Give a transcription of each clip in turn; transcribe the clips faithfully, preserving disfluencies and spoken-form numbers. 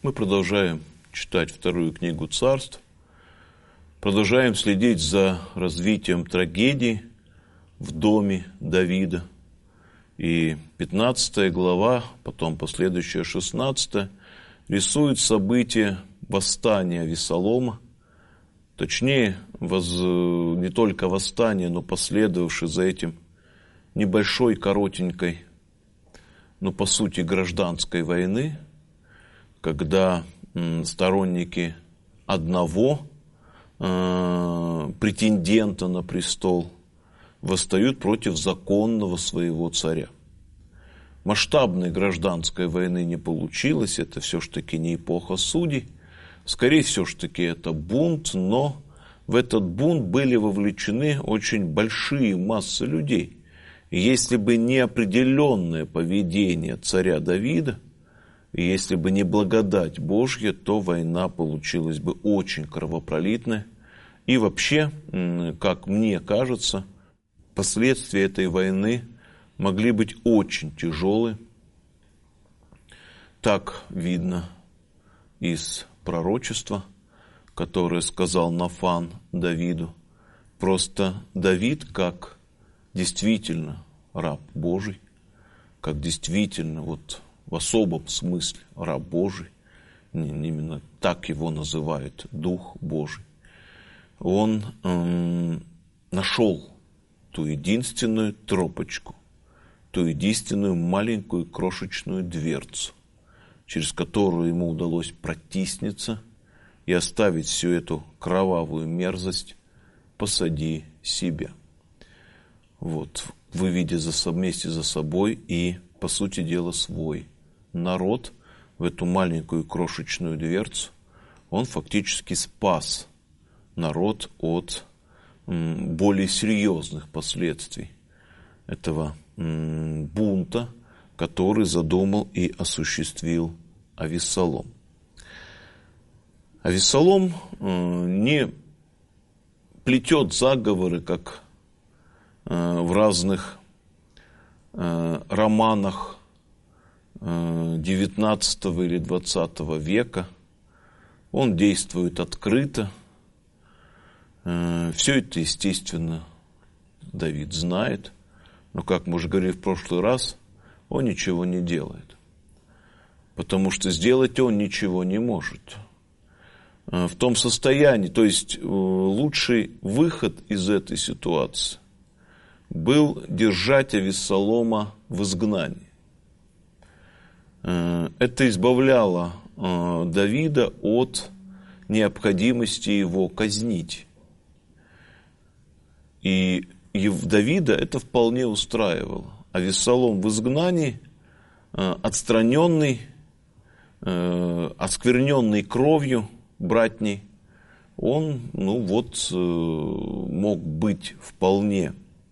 Мы продолжаем читать вторую книгу Царств, продолжаем следить за развитием трагедии в доме Давида. И пятнадцатая глава, потом последующая шестнадцатая, рисует события восстания Авессалома, точнее, воз... не только восстание, но последовавшее за этим небольшой, коротенькой, но по сути гражданской войны, когда сторонники одного э, претендента на престол восстают против законного своего царя. Масштабной гражданской войны не получилось, это все-таки не эпоха судей, скорее все-таки это бунт, но в этот бунт были вовлечены очень большие массы людей. И если бы не определенное поведение царя Давида, и если бы не благодать Божья, то война получилась бы очень кровопролитная. И вообще, как мне кажется, последствия этой войны могли быть очень тяжелые. Так видно из пророчества, которое сказал Нафан Давиду. Просто Давид, как действительно раб Божий, как действительно вот в особом смысле раб Божий, именно так его называют Дух Божий, он эм, нашел ту единственную тропочку, ту единственную маленькую крошечную дверцу, через которую ему удалось протиснуться и оставить всю эту кровавую мерзость позади себя. Вот, выведя за, вместе за собой и, по сути дела, свой народ в эту маленькую крошечную дверцу, он фактически спас народ от м, более серьезных последствий этого м, бунта, который задумал и осуществил Авессалом. Авессалом э, не плетет заговоры, как э, в разных э, романах э, девятнадцатого или двадцатого века. Он действует открыто. Э, все это, естественно, Давид знает. Но, как мы уже говорили в прошлый раз, он ничего не делает. Потому что сделать он ничего не может. В том состоянии, то есть лучший выход из этой ситуации был держать Авессалома в изгнании. Это избавляло Давида от необходимости его казнить. И Давида это вполне устраивало. Авессалом в изгнании, отстраненный, оскверненный кровью братней, он, ну вот, мог быть вполне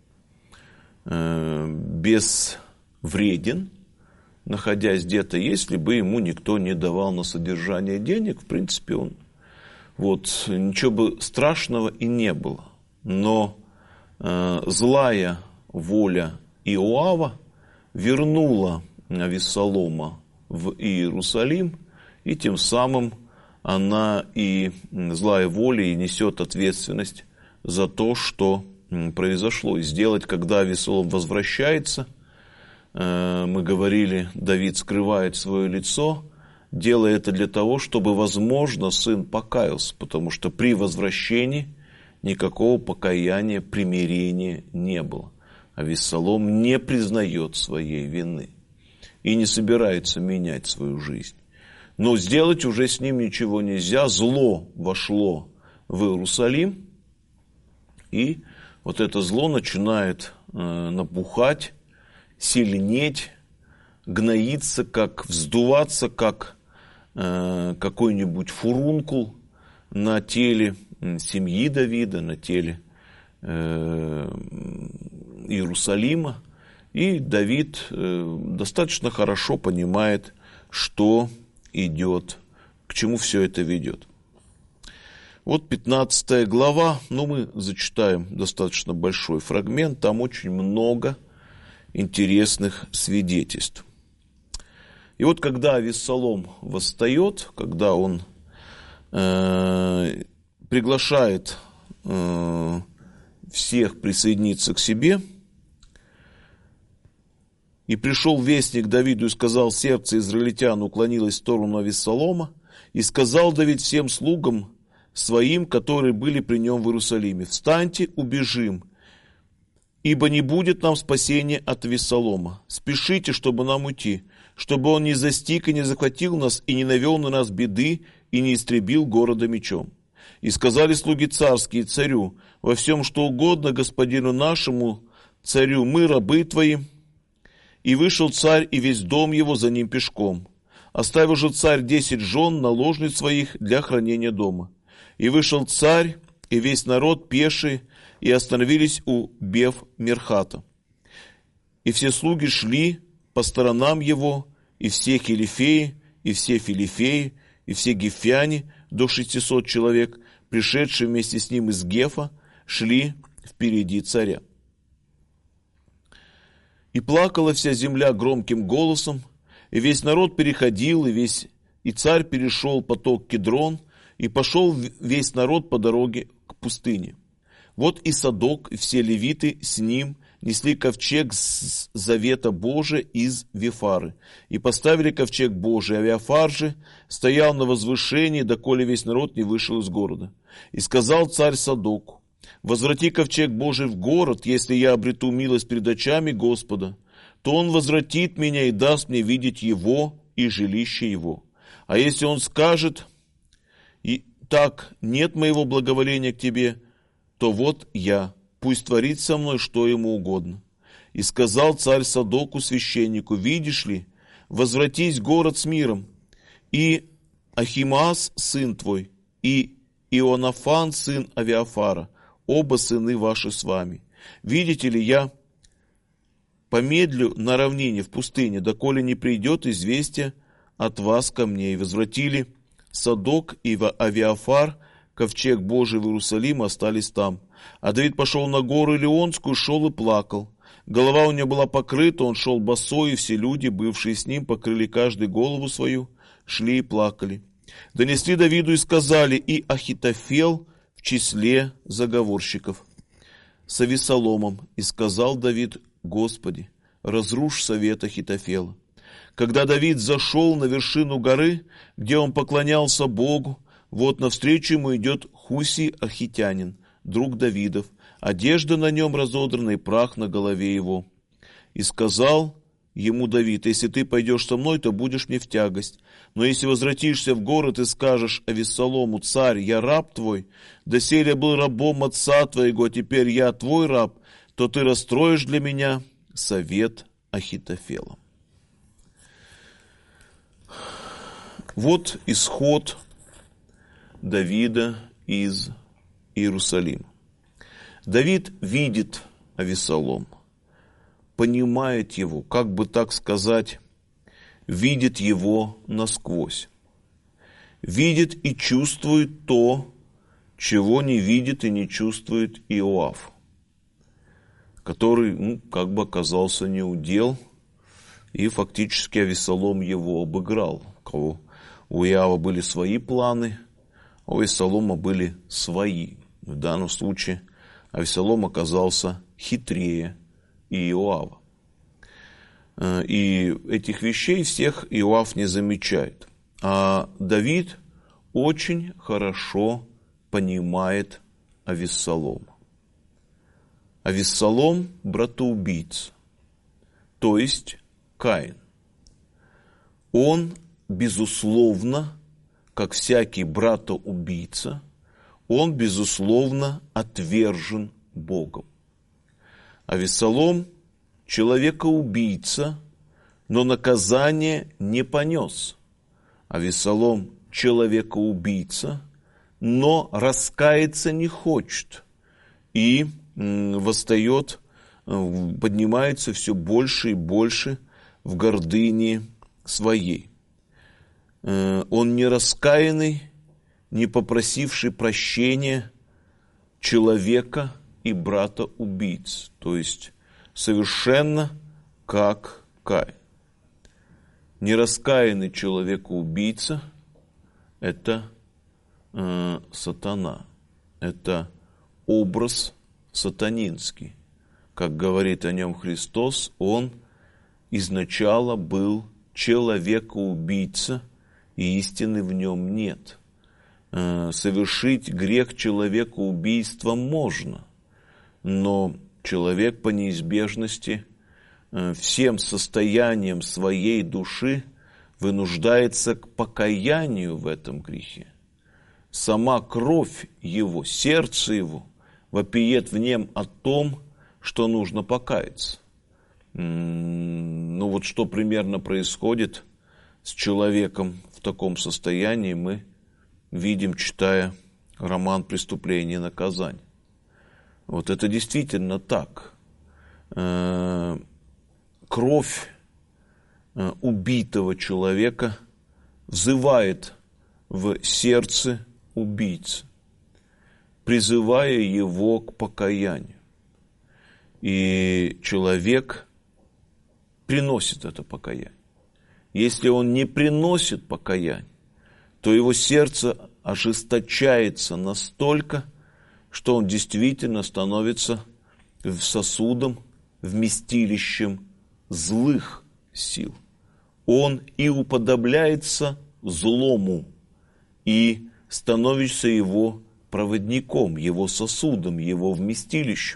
безвреден, находясь где-то, если бы ему никто не давал на содержание денег, в принципе, он, вот, ничего бы страшного и не было. Но э, злая воля Иоава вернула Авессалома в Иерусалим, и тем самым она и злая воля и несет ответственность за то, что произошло. И сделать, когда Авессалом возвращается, мы говорили, Давид скрывает свое лицо, делая это для того, чтобы, возможно, сын покаялся, потому что при возвращении никакого покаяния, примирения не было. Авессалом не признает своей вины и не собирается менять свою жизнь. Но сделать уже с ним ничего нельзя. Зло вошло в Иерусалим, и вот это зло начинает э, напухать, сильнеть, гноиться, как вздуваться, как э, какой-нибудь фурункул на теле семьи Давида, на теле э, Иерусалима. И Давид э, достаточно хорошо понимает, что идет, к чему все это ведет. Вот пятнадцатая глава, ну мы зачитаем достаточно большой фрагмент, там очень много интересных свидетельств. И вот когда Авессалом восстает, когда он э, приглашает э, всех присоединиться к себе, и пришел вестник Давиду и сказал: сердце израильтян уклонилось в сторону Авессалома, и сказал Давид всем слугам своим, которые были при нем в Иерусалиме: встаньте, убежим, ибо не будет нам спасения от Авессалома. Спешите, чтобы нам уйти, чтобы он не застиг и не захватил нас, и не навел на нас беды, и не истребил города мечом. И сказали слуги царские царю: во всем, что угодно господину нашему царю, мы рабы твои. И вышел царь и весь дом его за ним пешком. Оставил же царь десять жен, наложниц своих для хранения дома. И вышел царь и весь народ пеший, и остановились у Бев-Мерхата. И все слуги шли по сторонам его, и все хилифеи, и все филифеи, и все гефяне, до шестисот человек, пришедшие вместе с ним из Гефа, шли впереди царя. И плакала вся земля громким голосом, и весь народ переходил, и весь и царь перешел поток Кедрон, и пошел весь народ по дороге к пустыне. Вот и Садок, и все левиты с ним несли ковчег с завета Божия из Вифары, и поставили ковчег Божий, а Виафар же стоял на возвышении, доколе весь народ не вышел из города. И сказал царь Садоку: возврати ковчег Божий в город, если я обрету милость перед очами Господа, то он возвратит меня и даст мне видеть его и жилище его. А если он скажет: и так нет моего благоволения к тебе, то вот я, пусть творит со мной что ему угодно. И сказал царь Садоку священнику: видишь ли, возвратись в город с миром, и Ахимаас сын твой, и Ионафан сын Авиафара, оба сыны ваши с вами. Видите ли, я помедлю на равнине в пустыне, доколе не придет известие от вас ко мне. И возвратили Садок и Авиафар ковчег Божий в Иерусалим, остались там. А Давид пошел на гору Илионскую, шел и плакал. Голова у него была покрыта, он шел босой, и все люди, бывшие с ним, покрыли каждый голову свою, шли и плакали. Донесли Давиду и сказали: и Ахитофел в числе заговорщиков с Авессаломом. И сказал Давид: Господи, разрушь совет Ахитофела. Когда Давид зашел на вершину горы, где он поклонялся Богу, вот навстречу ему идет Хуси архитянин, друг Давидов, одежда на нем разодрана и прах на голове его. И сказал ему Давид: если ты пойдешь со мной, то будешь мне в тягость. Но если возвратишься в город и скажешь Авессалому: царь, я раб твой, доселе был рабом отца твоего, а теперь я твой раб, то ты расстроишь для меня совет Ахитофела. Вот исход Давида из Иерусалима. Давид видит Авессалома, понимает его, как бы так сказать, видит его насквозь. Видит и чувствует то, чего не видит и не чувствует Иоав, который, ну, как бы оказался неудел, и фактически Авессалом его обыграл. У Иоава были свои планы, а у Авессалома были свои. В данном случае Авессалом оказался хитрее Иоава. И этих вещей всех Иоав не замечает. А Давид очень хорошо понимает Авессалома. Авессалом – братоубийца, то есть Каин. Он, безусловно, как всякий братоубийца, он, безусловно, отвержен Богом. Авессалом – человекоубийца, но наказание не понес. Авессалом – человекоубийца, но раскаяться не хочет. И восстает, поднимается все больше и больше в гордыне своей. Он не раскаянный, не попросивший прощения человека и брата-убийц, то есть совершенно как Каин. нераскаянный человек-убийца – это э, сатана, это образ сатанинский. Как говорит о нем Христос, он изначально был человека-убийца, и истины в нем нет. Э, совершить грех человека-убийства можно, но человек по неизбежности э, всем состоянием своей души вынуждается к покаянию в этом грехе. Сама кровь его, сердце его вопиет в нем о том, что нужно покаяться. Ну вот что примерно происходит с человеком в таком состоянии, мы видим, читая роман «Преступление и наказание». Вот это действительно так. Кровь убитого человека взывает в сердце убийцы, призывая его к покаянию. И человек приносит это покаяние. Если он не приносит покаяние, то его сердце ожесточается настолько, что он действительно становится сосудом, вместилищем злых сил. Он и уподобляется злому, и становится его проводником, его сосудом, его вместилищем.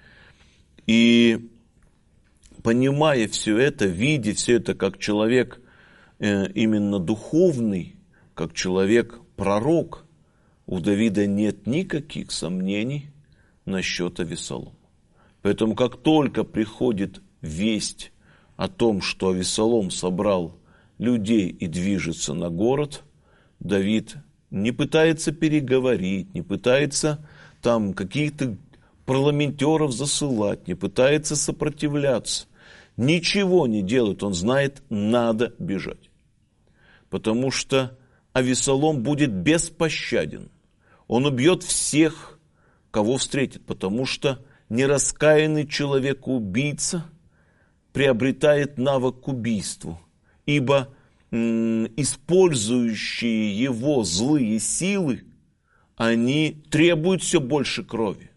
И понимая все это, видя все это как человек э, именно духовный, как человек-пророк, у Давида нет никаких сомнений насчет Авессалома. Поэтому как только приходит весть о том, что Авессалом собрал людей и движется на город, Давид не пытается переговорить, не пытается там каких-то парламентеров засылать, не пытается сопротивляться. Ничего не делает, он знает, надо бежать. Потому что Авессалом будет беспощаден. Он убьет всех, кого встретит, потому что нераскаянный человек-убийца приобретает навык к убийству, ибо м, использующие его злые силы, они требуют все больше крови.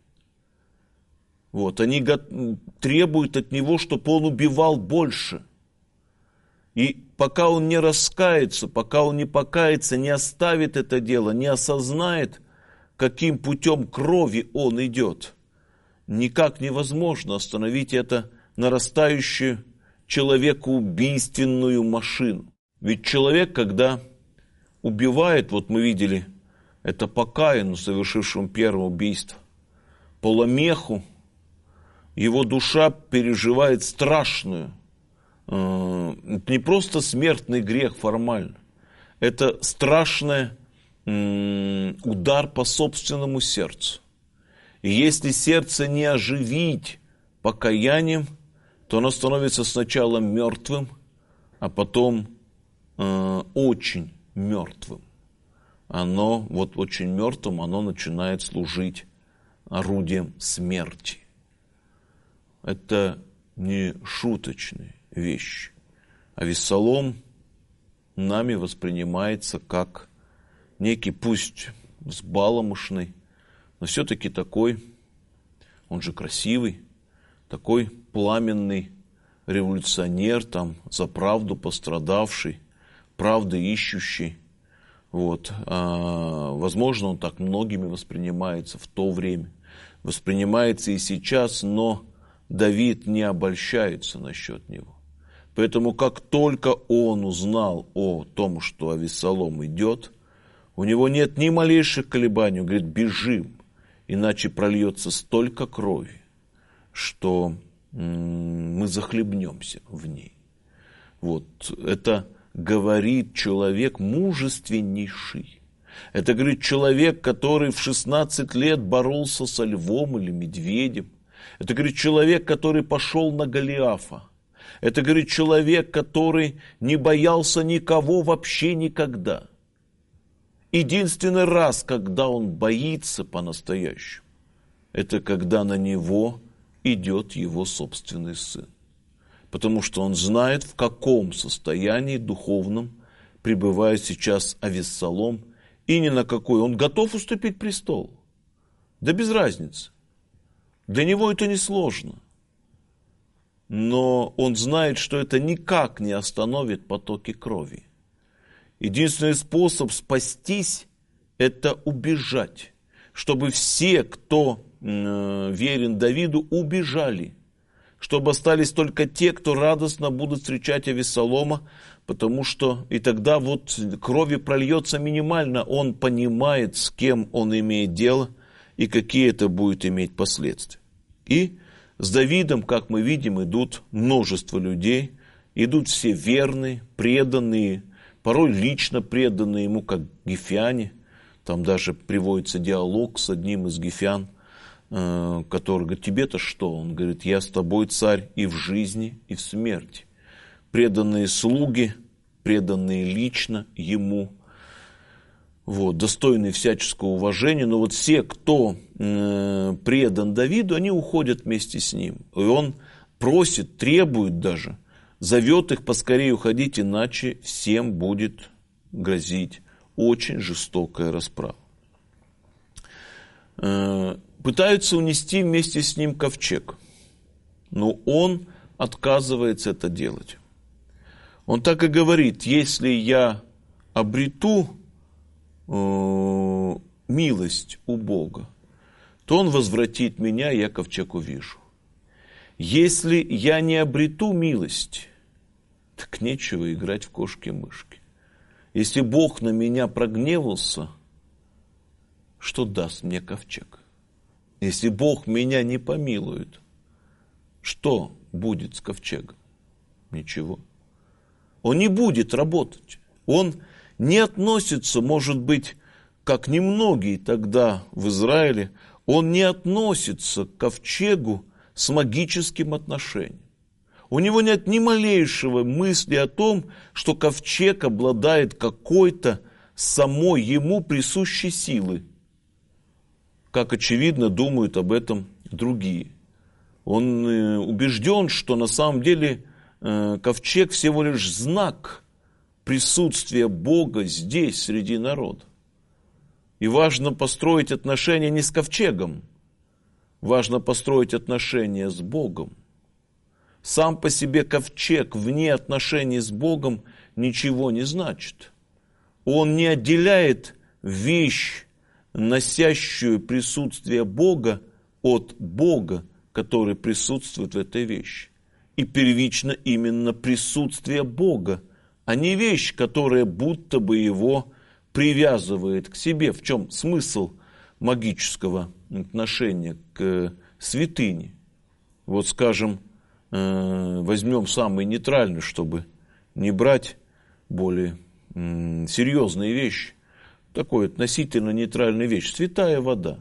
Вот, они требуют от него, чтобы он убивал больше. И пока он не раскается, пока он не покается, не оставит это дело, не осознает, каким путем крови он идет, никак невозможно остановить это нарастающую человекоубийственную машину. Ведь человек, когда убивает, вот мы видели это по Каину, совершившему первое убийство, по Ламеху, его душа переживает страшную, э, не просто смертный грех формально, это страшный э, удар по собственному сердцу. И если сердце не оживить покаянием, то оно становится сначала мертвым, а потом э, очень мертвым. Оно, вот очень мертвым, оно начинает служить орудием смерти. Это не шуточные вещи. Авессалом нами воспринимается как некий, пусть взбаламошный, но все-таки такой, он же красивый, такой пламенный революционер, там, за правду пострадавший, правды ищущий. Вот. А, возможно, он так многими воспринимается в то время, воспринимается и сейчас, но Давид не обольщается насчет него. Поэтому, как только он узнал о том, что Авессалом идет, у него нет ни малейших колебаний, он говорит, бежим, иначе прольется столько крови, что м- мы захлебнемся в ней. Вот, это говорит человек мужественнейший. Это говорит человек, который в шестнадцать лет боролся со львом или медведем. Это говорит человек, который пошел на Голиафа. Это говорит человек, который не боялся никого вообще никогда. Единственный раз, когда он боится по-настоящему, это когда на него идет его собственный сын. потому что он знает, в каком состоянии духовном пребывает сейчас Авессалом, и ни на какой. Он готов уступить престол. Да без разницы. Для него это несложно. Но он знает, что это никак не остановит потоки крови. Единственный способ спастись – это убежать. Чтобы все, кто э, верен Давиду, убежали. Чтобы остались только те, кто радостно будут встречать Авессалома, потому что и тогда вот крови прольется минимально. Он понимает, с кем он имеет дело и какие это будет иметь последствия. И с Давидом, как мы видим, идут множество людей, идут все верные, преданные, порой лично преданные ему, как гефяне. Там даже приводится диалог с одним из гефян, который говорит: тебе-то что? Он говорит: я с тобой, царь, и в жизни, и в смерти. Преданные слуги, преданные лично ему, вот, достойные всяческого уважения. Но вот все, кто э, предан Давиду, они уходят вместе с ним. И он просит, требует даже, зовет их поскорее уходить, иначе всем будет грозить очень жестокая расправа. Э, пытаются унести вместе с ним ковчег, но он отказывается это делать. Он так и говорит: если я обрету э, милость у Бога, то Он возвратит меня, я ковчег увижу. Если я не обрету милость, так нечего играть в кошки-мышки. Если Бог на меня прогневался, что даст мне ковчег? Если Бог меня не помилует, что будет с ковчегом? Ничего. Он не будет работать. Он не относится, может быть, как немногие тогда в Израиле, он не относится к ковчегу с магическим отношением. У него нет ни малейшего мысли о том, что ковчег обладает какой-то самой ему присущей силой. Как очевидно, думают об этом другие. Он убежден, что на самом деле ковчег всего лишь знак присутствия Бога здесь, среди народа. И важно построить отношения не с ковчегом, важно построить отношения с Богом. Сам по себе ковчег вне отношений с Богом ничего не значит. Он не отделяет вещь, носящую присутствие Бога, от Бога, который присутствует в этой вещи. И первично именно присутствие Бога, а не вещь, которая будто бы его привязывает к себе. В чем смысл магического отношения к святыне? Вот, скажем, возьмем самый нейтральный, чтобы не брать более серьезные вещи. Такой относительно нейтральная вещь. Святая вода.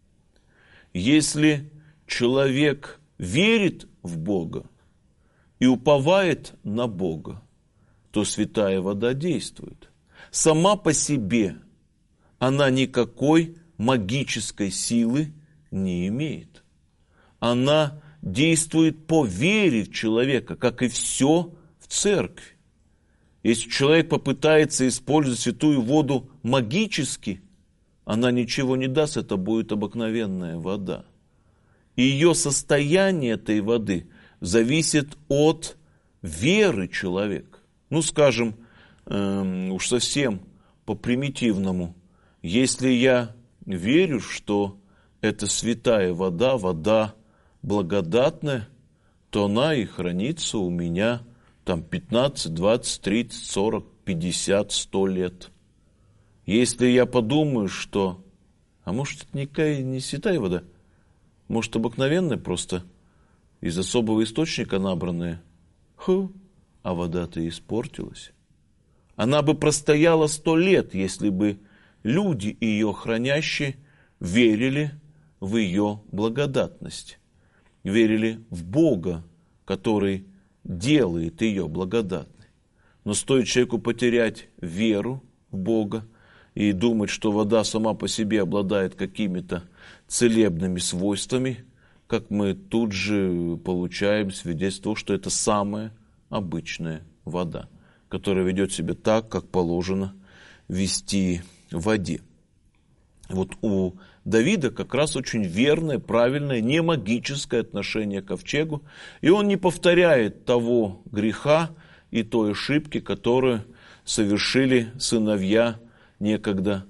Если человек верит в Бога и уповает на Бога, то святая вода действует. Сама по себе она никакой магической силы не имеет. Она действует по вере в человека, как и все в церкви. Если человек попытается использовать святую воду магически, она ничего не даст, это будет обыкновенная вода. И ее состояние этой воды зависит от веры человека. Ну, скажем, эм, уж совсем по-примитивному, если я верю, что это святая вода, вода благодатная, то она и хранится у меня там пятнадцать, двадцать, тридцать, сорок, пятьдесят, сто лет. Если я подумаю, что, а может, это никакая не святая вода, может, обыкновенная просто, из особого источника набранная, ху, а вода-то испортилась. Она бы простояла сто лет, если бы люди, ее хранящие, верили в ее благодатность, верили в Бога, который делает ее благодатной. Но стоит человеку потерять веру в Бога и думать, что вода сама по себе обладает какими-то целебными свойствами, как мы тут же получаем свидетельство, что это самая обычная вода, которая ведет себя так, как положено вести в воде. Вот у Давида как раз очень верное, правильное, не магическое отношение к ковчегу, и он не повторяет того греха и той ошибки, которую совершили сыновья некогда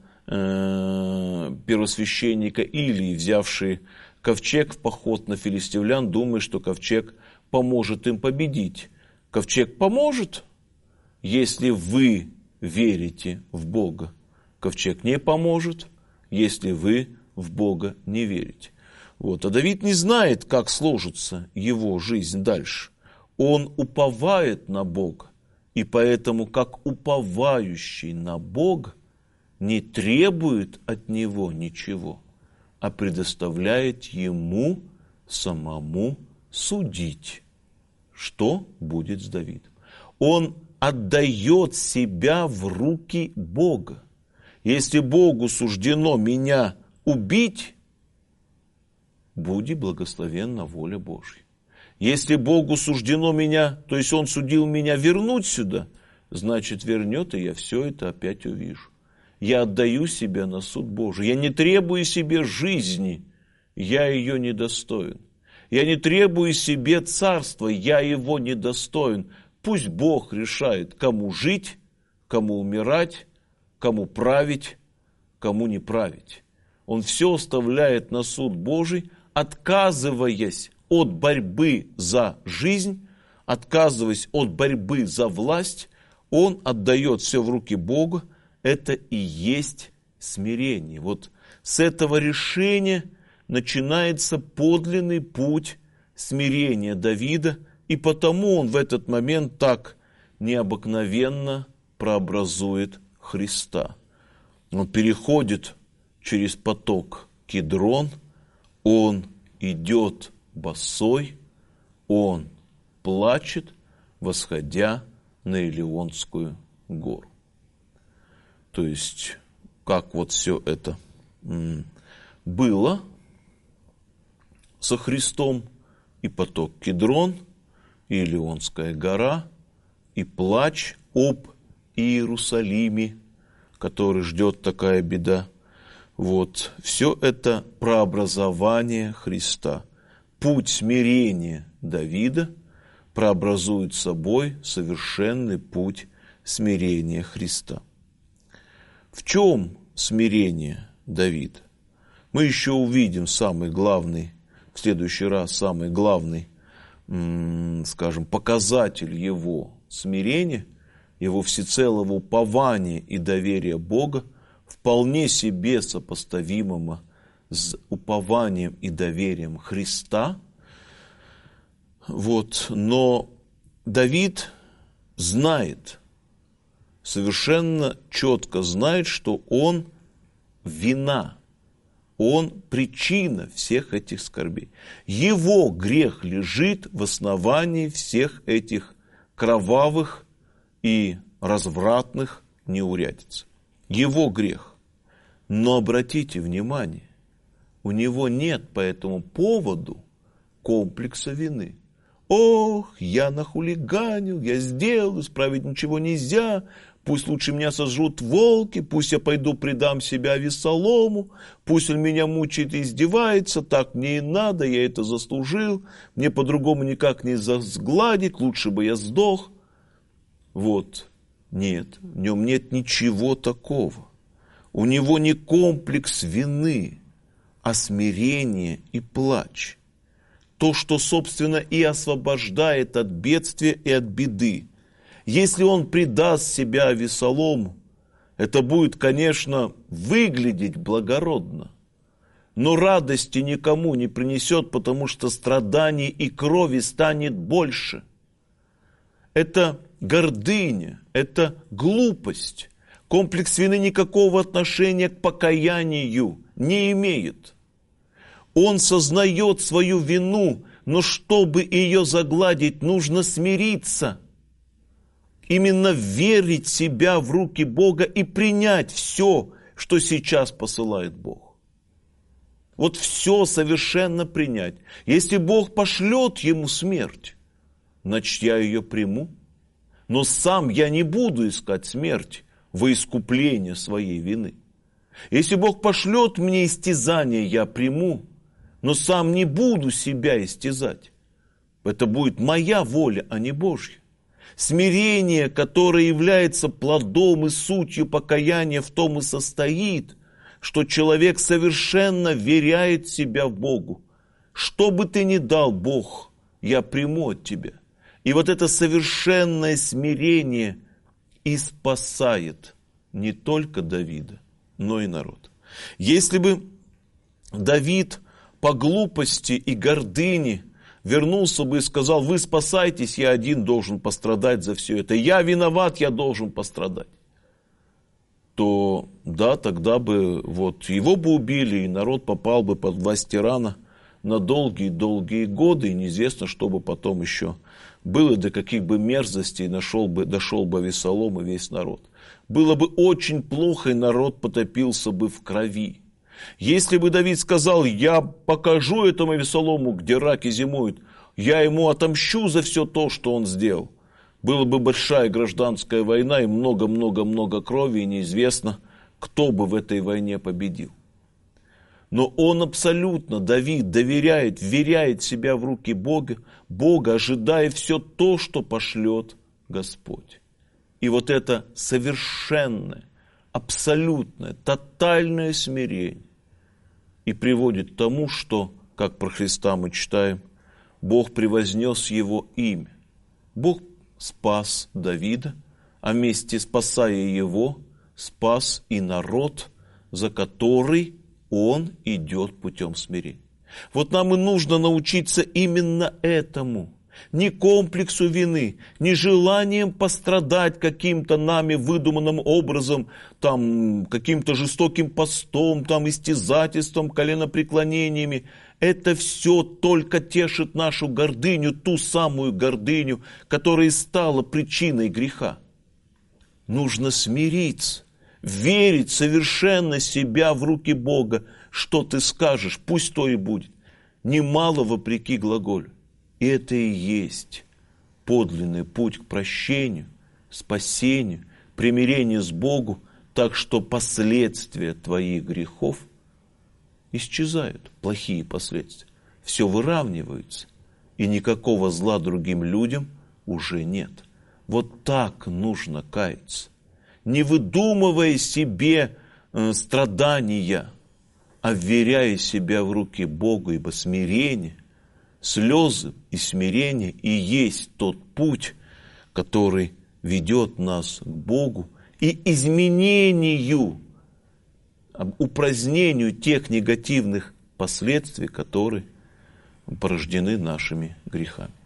э, первосвященника Илии, взявшие ковчег в поход на филистимлян, думая, что ковчег поможет им победить. Ковчег поможет, если вы верите в Бога. Ковчег не поможет, если вы в Бога не верите. Вот. А Давид не знает, как сложится его жизнь дальше. Он уповает на Бога, и поэтому, как уповающий на Бога, не требует от него ничего, а предоставляет ему самому судить, что будет с Давидом. Он отдает себя в руки Бога. Если Богу суждено меня убить, буди благословенна воля Божья. Если Богу суждено меня, то есть Он судил меня вернуть сюда, значит вернет, и я все это опять увижу. Я отдаю себя на суд Божий. Я не требую себе жизни, я ее недостоин. Я не требую себе царства, я его недостоин. Пусть Бог решает, кому жить, кому умирать, кому править, кому не править. Он все оставляет на суд Божий, отказываясь от борьбы за жизнь, отказываясь от борьбы за власть, он отдает все в руки Бога. Это и есть смирение. Вот с этого решения начинается подлинный путь смирения Давида, и потому он в этот момент так необыкновенно прообразует Христа. Он переходит через поток Кидрон, он идет босой, он плачет, восходя на Илионскую гору. То есть, как вот все это было со Христом, и поток Кидрон, и Илионская гора, и плач об Иерусалиме, который ждет такая беда. Вот, все это прообразование Христа. Путь смирения Давида прообразует собой совершенный путь смирения Христа. В чем смирение Давида? Мы еще увидим самый главный, в следующий раз самый главный, скажем, показатель его смирения, его всецелого упования и доверия Бога, вполне себе сопоставимого с упованием и доверием Христа. Вот. Но Давид знает, совершенно четко знает, что он вина, он причина всех этих скорбей. Его грех лежит в основании всех этих кровавых и развратных неурядиц. Его грех. Но обратите внимание, у него нет по этому поводу комплекса вины. Ох, я нахулиганил, я сделал, исправить ничего нельзя, пусть лучше меня сожрут волки, пусть я пойду предам себя Авессалому, пусть он меня мучает и издевается, так мне и надо, я это заслужил, мне по-другому никак не сгладить, лучше бы я сдох. Вот, нет, в нем нет ничего такого. У него не комплекс вины, а смирение и плач. То, что, собственно, и освобождает от бедствия и от беды. Если он предаст себя Авессалому, это будет, конечно, выглядеть благородно, но радости никому не принесет, потому что страданий и крови станет больше. Это гордыня, это глупость. Комплекс вины никакого отношения к покаянию не имеет. Он сознает свою вину, но чтобы ее загладить, нужно смириться. Именно верить себя в руки Бога и принять все, что сейчас посылает Бог. вот все совершенно принять. Если Бог пошлет ему смерть, значит, я ее приму. Но сам я не буду искать смерть во искупление своей вины. Если Бог пошлет мне истязание, я приму, но сам не буду себя истязать. Это будет моя воля, а не Божья. Смирение, которое является плодом и сутью покаяния, в том и состоит, что человек совершенно веряет себя в Богу. Что бы ты ни дал, Бог, я приму от тебя. И вот это совершенное смирение и спасает не только Давида, но и народ. Если бы Давид по глупости и гордыне вернулся бы и сказал: вы спасайтесь, я один должен пострадать за все это, я виноват, я должен пострадать, то да, тогда бы вот его бы убили, и народ попал бы под власть тирана на долгие-долгие годы, и неизвестно, что бы потом еще было, до каких бы мерзостей нашел бы, дошел бы Авесолом и весь народ. Было бы очень плохо, и народ потопился бы в крови. Если бы Давид сказал: я покажу этому Авесолому, где раки зимуют, я ему отомщу за все то, что он сделал, была бы большая гражданская война и много-много-много крови, и неизвестно, кто бы в этой войне победил. Но он абсолютно, Давид, доверяет, вверяет себя в руки Бога, Бога, ожидая все то, что пошлет Господь. И вот это совершенное, абсолютное, тотальное смирение и приводит к тому, что, как про Христа мы читаем, Бог превознес его имя. Бог спас Давида, а вместе спасая его, спас и народ, за который он идет путем смирения. Вот нам и нужно научиться именно этому. Не комплексу вины, не желанием пострадать каким-то нами выдуманным образом, там, каким-то жестоким постом, там, истязательством, коленопреклонениями. Это все только тешит нашу гордыню, ту самую гордыню, которая стала причиной греха. Нужно смириться, верить совершенно себя в руки Бога. Что ты скажешь, пусть то и будет. Немало вопреки глаголю. И это и есть подлинный путь к прощению, спасению, примирению с Богом, так что последствия твоих грехов исчезают, плохие последствия. Все выравнивается, и никакого зла другим людям уже нет. Вот так нужно каяться, не выдумывая себе э, страдания, а вверяя себя в руки Богу, ибо смирение, слезы и смирение и есть тот путь, который ведет нас к Богу и изменению, упразднению тех негативных последствий, которые порождены нашими грехами.